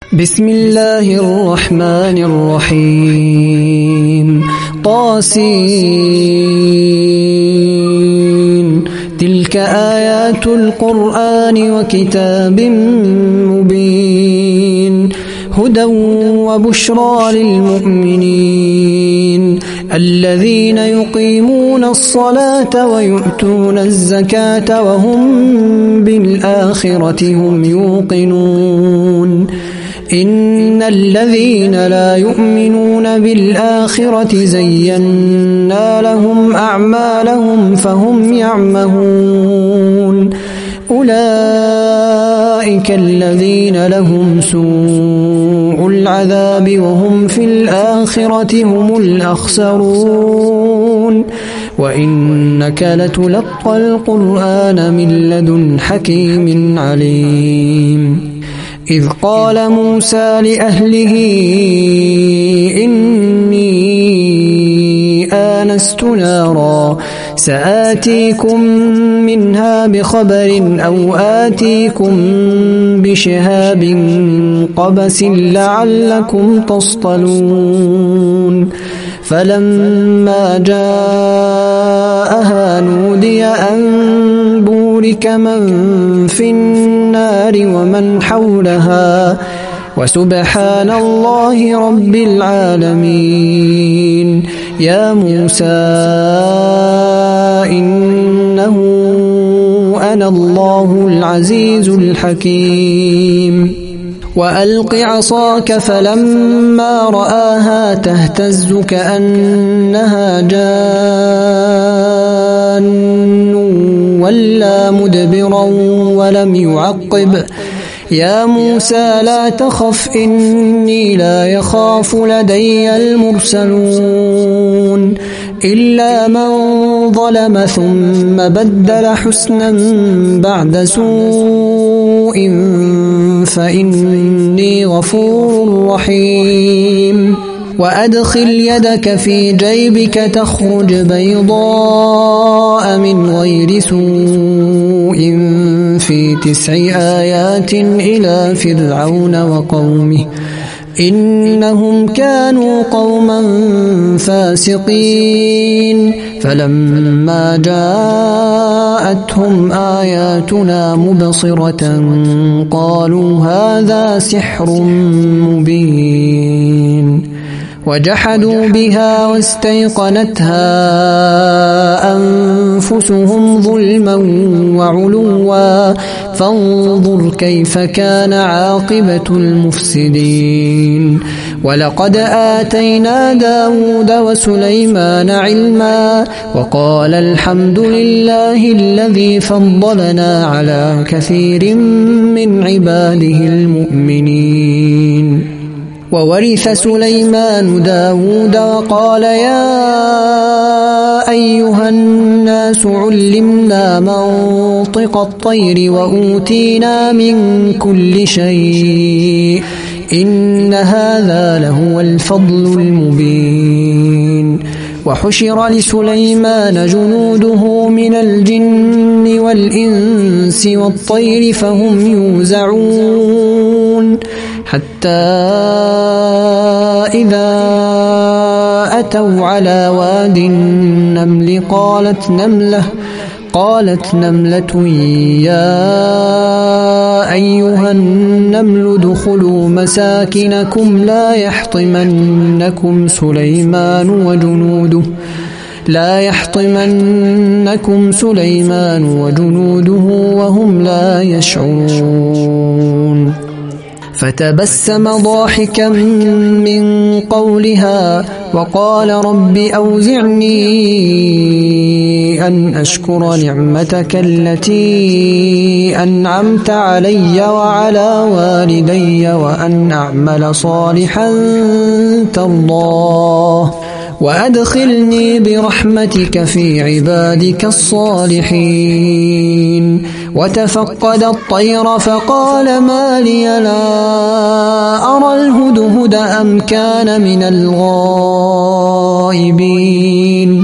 بسم الله الرحمن الرحيم طاسين تلك آيات القرآن وكتاب مبين هدى وبشرى للمؤمنين الذين يقيمون الصلاة ويؤتون الزكاة وهم بالآخرة هم يوقنون إن الذين لا يؤمنون بالآخرة زينا لهم أعمالهم فهم يعمهون أولئك الذين لهم سوء العذاب وهم في الآخرة هم الأخسرون وإنك لتلقى القرآن من لدن حكيم عليم إذ قال موسى لأهله إني آنست نارا سآتيكم منها بخبر أو آتيكم بشهاب قبس لعلكم تصطلون فلما جاءها نودي أن بورك من في النار ومن حولها وسبحان الله رب العالمين يا موسى إنه أنا الله العزيز الحكيم وألق عصاك فلما رآها تهتز كأنها جان ولا مدبرا ولم يعقب يا موسى لا تخف إني لا يخاف لدي المرسلون إلا من ظلم ثم بدل حسنا بعد سوء فإني غفور رحيم وأدخل يدك في جيبك تخرج بيضاء من غير سوء في 9 آيات إلى فرعون وقومه إنهم كانوا قوما فاسقين فلما جاءتهم آياتنا مبصرة قالوا هذا سحر مبين وجحدوا بها واستيقنتها أنفسهم ظلما وعلوا فانظر كيف كان عاقبة المفسدين ولقد آتينا داود وسليمان علما وقال الحمد لله الذي فضلنا على كثير من عباده المؤمنين وورث سليمان داود وقال يا أيها الناس علمنا منطق الطير وأوتينا من كل شيء إن هذا لهو الفضل المبين وحشر لسليمان جنوده من الجن والإنس والطير فهم يوزعون حتى إذا أتوا على واد النمل قالت نملة يا أيها النمل ادخلوا مساكنكم لا يحطمنكم سليمان وجنوده وهم لا يشعرون فتبسم ضاحكا من قولها وقال رب أوزعني أن أشكر نعمتك التي أنعمت علي وعلى والدي وأن أعمل صالحا ترضاه وأدخلني برحمتك في عبادك الصالحين وتفقد الطير فقال ما لي لا أرى الهدهد أم كان من الغائبين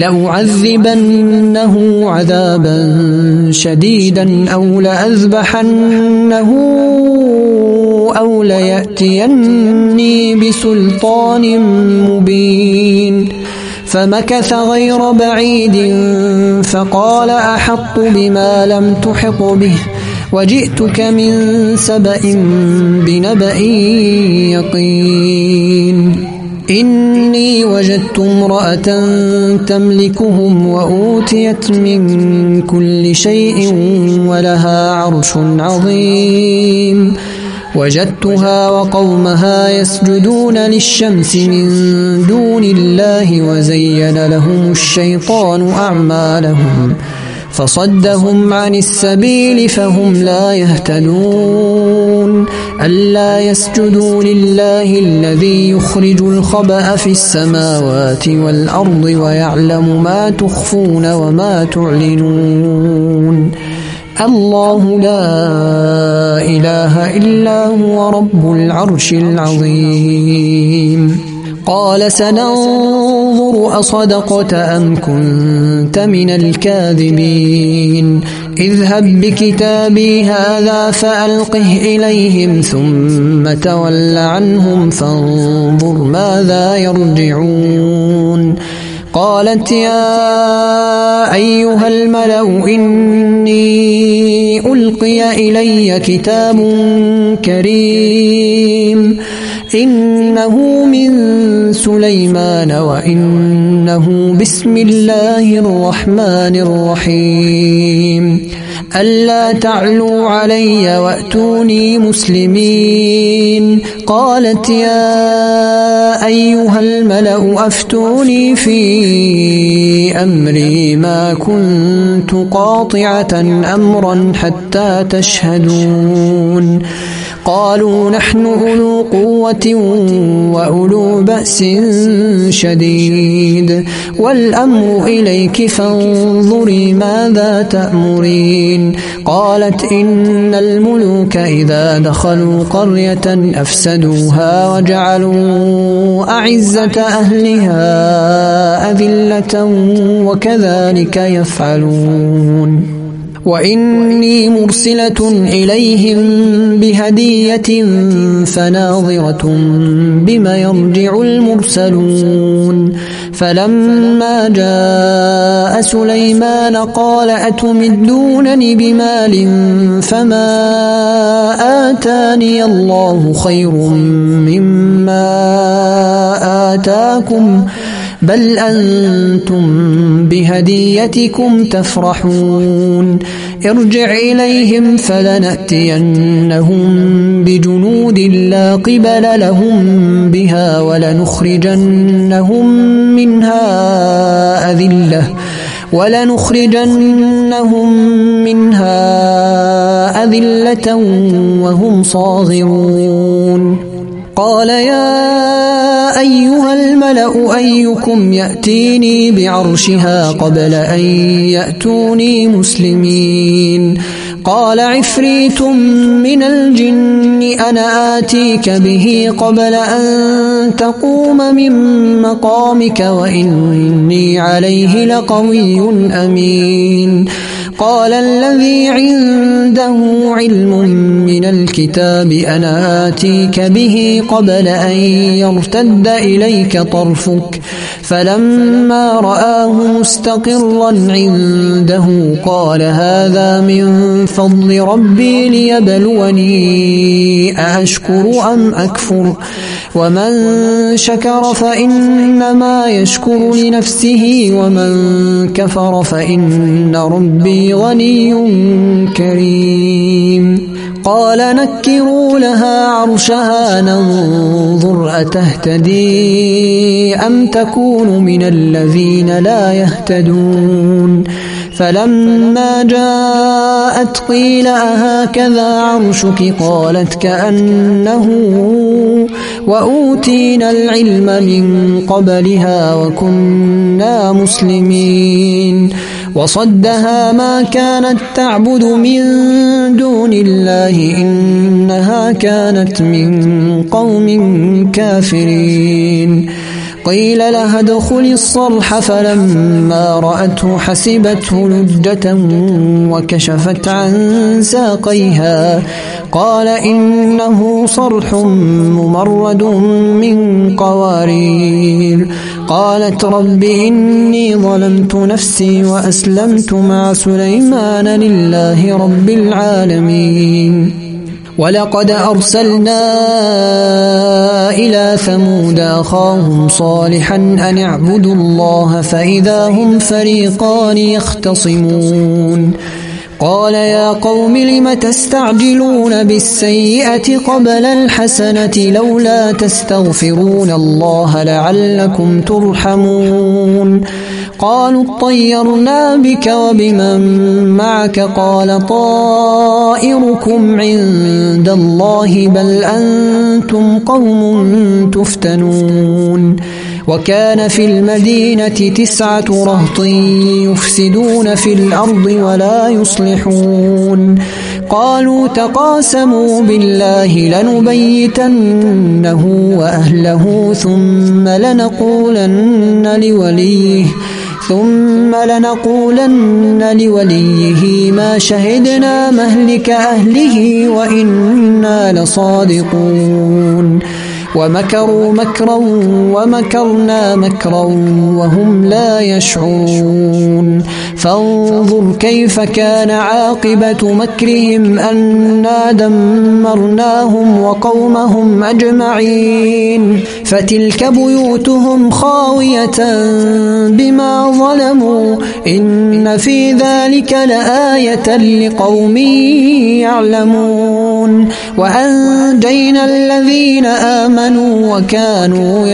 لأعذبنه عذابا شديدا أو لأذبحنه أو ليأتيني بسلطان مبين فمكث غير بعيد فقال أحط بما لم تحط به وجئتك من سبأ بنبأ يقين إني وجدت امرأة تملكهم وأوتيت من كل شيء ولها عرش عظيم وجدتها وقومها يسجدون للشمس من دون الله وزين لهم الشيطان أعمالهم فصدهم عن السبيل فهم لا يهتدون ألا يسجدوا لله الذي يخرج الخبأ في السماوات والأرض ويعلم ما تخفون وما تعلنون الله لا إله إلا هو رب العرش العظيم قال سننظر أصدقت أم كنت من الكاذبين اذهب بكتابي هذا فألقه إليهم ثم تول عنهم فانظر ماذا يرجعون قالت يا أيها الملأ إني ألقي إلي كتاب كريم إنه من سليمان وإنه بسم الله الرحمن الرحيم ألا تعلوا علي وأتوني مسلمين قالت يا أيها الملأ أفتوني في أمري ما كنت قاطعة أمرا حتى تشهدون قالوا نحن أولو قوة وأولو بأس شديد والأمر إليك فانظري ماذا تأمرين قالت إن الملوك إذا دخلوا قرية أفسدوها وجعلوا أعزة أهلها أذلة وكذلك يفعلون وإني مرسلة إليهم بهدية فناظرة بما يرجع المرسلون فلما جاء سليمان قال أتمدونني بمال فما آتاني الله خير مما آتاكم بل أنتم بهديتكم تفرحون ارجع إليهم فلنأتينهم بجنود لا قبل لهم بها ولنخرجنهم منها أذلة وهم صاغرون قال يا أيها الملأ أيكم يأتيني بعرشها قبل أن يأتوني مسلمين قال عفريت من الجن أنا آتيك به قبل أن تقوم من مقامك وإني عليه لقوي أمين قال الذي عنده علم من الكتاب أنا آتيك به قبل أن يرتد إليك طرفك فلما رآه مستقرا عنده قال هذا من فضل ربي ليبلوني أأشكر أم أكفر ومن شكر فإنما يشكر لنفسه ومن كفر فإن ربي غني كريم قال نكروا لها عرشها ننظر أتهتدي أم تكون من الذين لا يهتدون فلما جاءت قيل أهكذا عرشك قالت كأنه وأوتينا العلم من قبلها وكنا مسلمين وصدها ما كانت تعبد من دون الله إنها كانت من قوم كافرين قيل لها ادخل الصرح فلما رأته حسبته لجة وكشفت عن ساقيها قال إنه صرح ممرد من قوارير قالت رب إني ظلمت نفسي وأسلمت مع سليمان لله رب العالمين ولقد أرسلنا إلى ثمود أخاهم صالحا أن اعبدوا الله فإذا هم فريقان يختصمون قال يا قوم لم تستعجلون بالسيئة قبل الحسنة لولا تستغفرون الله لعلكم ترحمون قالوا اطيرنا بك وبمن معك قال طائركم عند الله بل أنتم قوم تفتنون وكان في المدينة 9 رهط يفسدون في الأرض ولا يصلحون قالوا تقاسموا بالله لنبيتنه وأهله ثم لنقولن لوليه ما شهدنا مهلك أهله وإنا لصادقون ومكروا مكرا ومكرنا مكرا وهم لا يشعرون فانظر كيف كان عاقبة مكرهم أنا دمرناهم وقومهم أجمعين فتلك بيوتهم خاوية بما ظلموا إن في ذلك لآية لقوم يعلمون وأنجينا الذين آمنوا وكانوا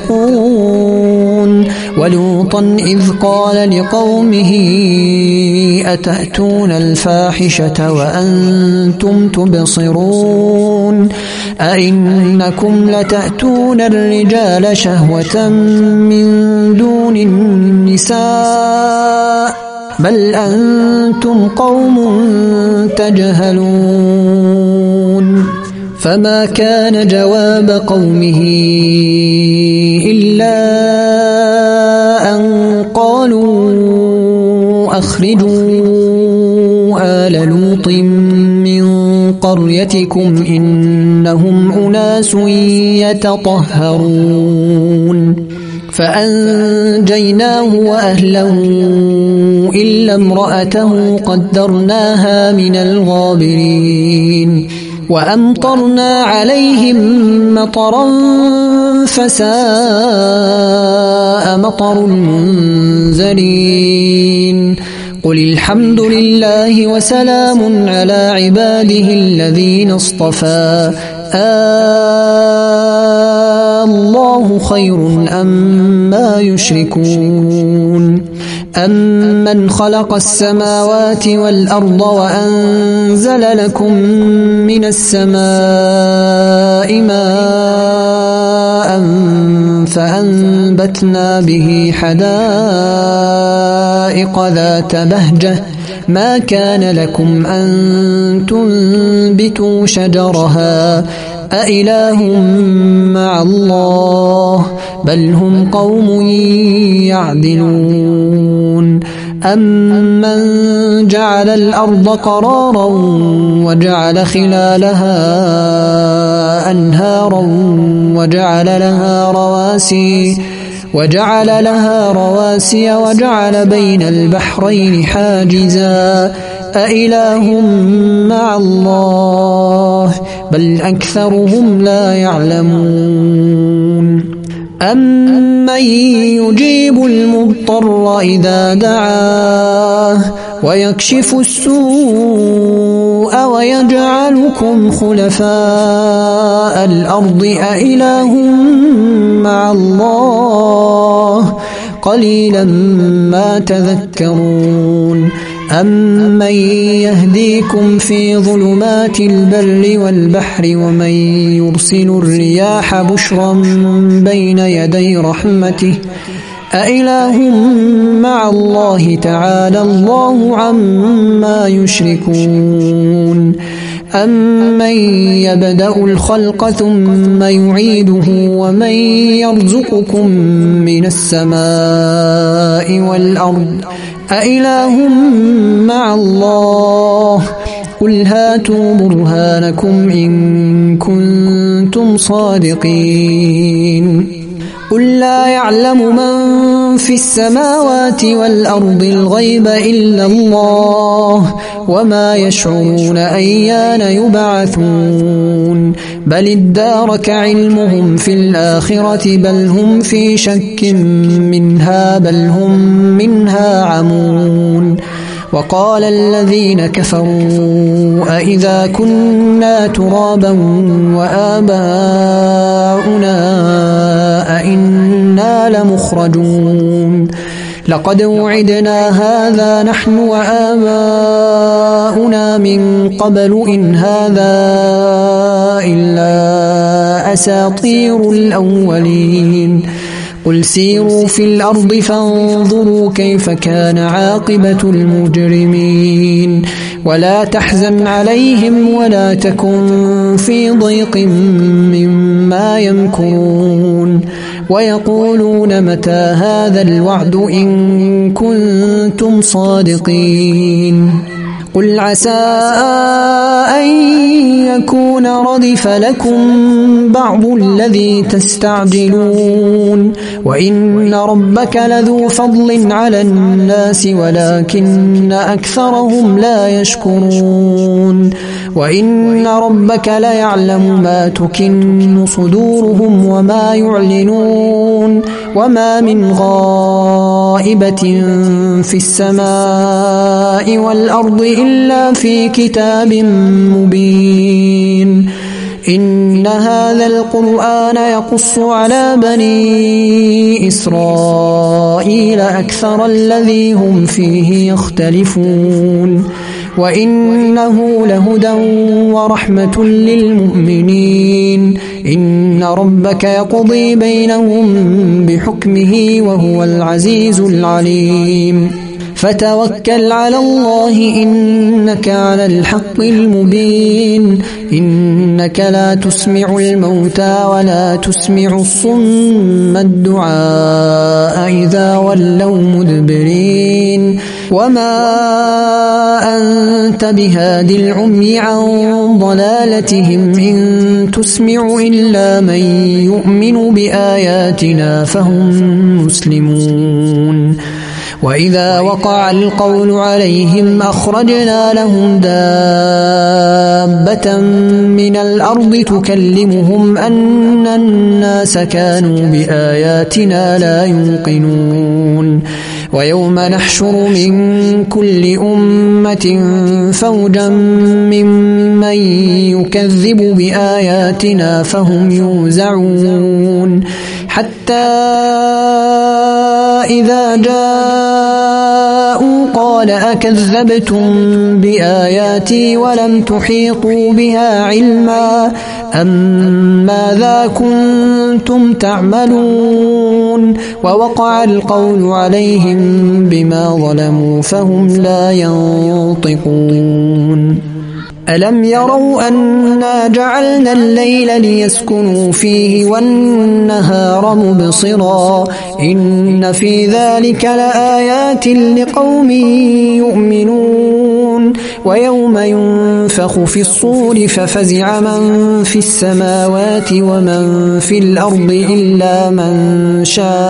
يتقون ولوطا إذ قال لقومه أتأتون الفاحشة وأنتم تبصرون أئنكم لتأتون الرجال شهوة من دون النساء بل أنتم قوم تجهلون فما كان جواب قومه إلا أن قالوا أخرجوا آل لوط من قريتكم إنهم أناس يتطهرون فأنجيناه وأهله إلا امرأته قدرناها من الغابرين وأمطرنا عليهم مطرا فساء مطر المنذرين قل الحمد لله وسلام على عباده الذين اصطفى الله خير أما يشركون أمن خلق السماوات والأرض وأنزل لكم من السماء ماء فأنبتنا به حدائق ذات بهجة ما كان لكم أن تنبتوا شجرها أإله مع الله بل هم قوم يعدلون أمن جعل الأرض قرارا وجعل خلالها أنهارا وجعل لها رواسي وجعل بين البحرين حاجزا أإله مع الله بل أكثرهم لا يعلمون أمن يجيب المضطر إذا دعاه ويكشف السوء ويجعلكم خلفاء الأرض أإله مع الله قليلا ما تذكرون أمن يهديكم في ظلمات البر والبحر ومن يرسل الرياح بشرا بين يدي رحمته أإله مع الله تعالى الله عما يشركون أمن يبدأ الخلق ثم يعيده ومن يرزقكم من السماء والأرض أإله مع الله قل هاتوا برهانكم إن كنتم صادقين قل لا يعلم من في السماوات والأرض الغيب إلا الله وما يشعرون أيان يبعثون بل ادارك علمهم في الآخرة بل هم في شك منها بل هم منها عمون وقال الذين كفروا أئذا كنا ترابا وآباؤنا أئنا لمخرجون لقد وعدنا هذا نحن وآباؤنا من قبل إن هذا إلا أساطير الأولين قل سيروا في الأرض فانظروا كيف كان عاقبة المجرمين ولا تحزن عليهم ولا تكن في ضيق مما يمكرون ويقولون متى هذا الوعد إن كنتم صادقين قل عسى أن يكون ردف لكم بعض الذي تستعجلون وإن ربك لذو فضل على الناس ولكن أكثرهم لا يشكرون وإن ربك ليعلم ما تكن صدورهم وما يعلنون وما من غائبة في السماء والأرض إلا في كتاب مبين إن هذا القرآن يقص على بني إسرائيل أكثر الذي هم فيه يختلفون وإنه لهدى ورحمة للمؤمنين إن ربك يقضي بينهم بحكمه وهو العزيز العليم فتوكل على الله إنك على الحق المبين إنك لا تسمع الموتى ولا تسمع الصم الدعاء إذا ولوا مدبرين وما أنت بهاد العمي عن ضلالتهم إن تسمع إلا من يؤمن بآياتنا فهم مسلمون وإذا وقع القول عليهم أخرجنا لهم دابة من الأرض تكلمهم أن الناس كانوا بآياتنا لا يوقنون ويوم نحشر من كل أمة فوجا ممن يكذب بآياتنا فهم يوزعون حتى إذا جاءوا قال أكذبتم بآياتي ولم تحيطوا بها علما أم ماذا كنتم تعملون ووقع القول عليهم بما ظلموا فهم لا ينطقون ألم يروا أنا جعلنا الليل ليسكنوا فيه والنهار مبصرا إن في ذلك لآيات لقوم يؤمنون ويوم ينفخ في الصور ففزع من في السماوات ومن في الأرض إلا من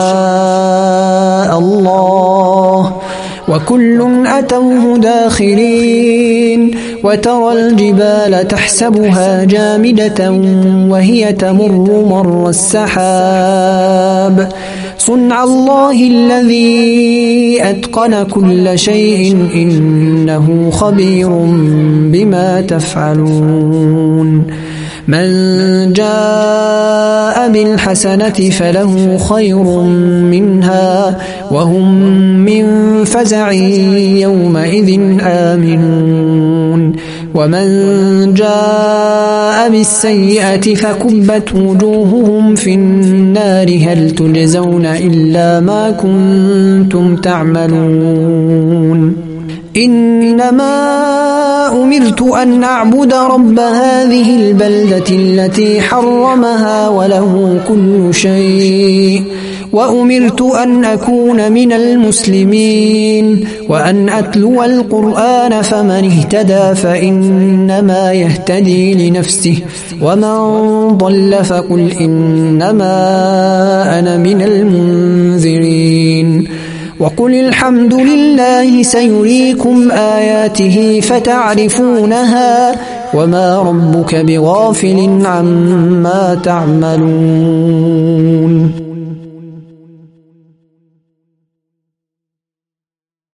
شاء الله وكل أتوه داخرين وترى الجبال تحسبها جامدة وهي تمر مر السحاب صنع الله الذي أتقن كل شيء إنه خبير بما تفعلون من جاء بالحسنة فله خير منها وهم من فزع يومئذ آمنون ومن جاء بالسيئة فكبت وجوههم في النار هل تجزون إلا ما كنتم تعملون إنما أمرت أن أعبد رب هذه البلدة التي حرمها وله كل شيء وأمرت أن أكون من المسلمين وأن أتلو القرآن فمن اهتدى فإنما يهتدي لنفسه ومن ضل فقل إنما أنا من المنذرين وقل الحمد لله سيريكم آياته فتعرفونها وما ربك بغافل عما تعملون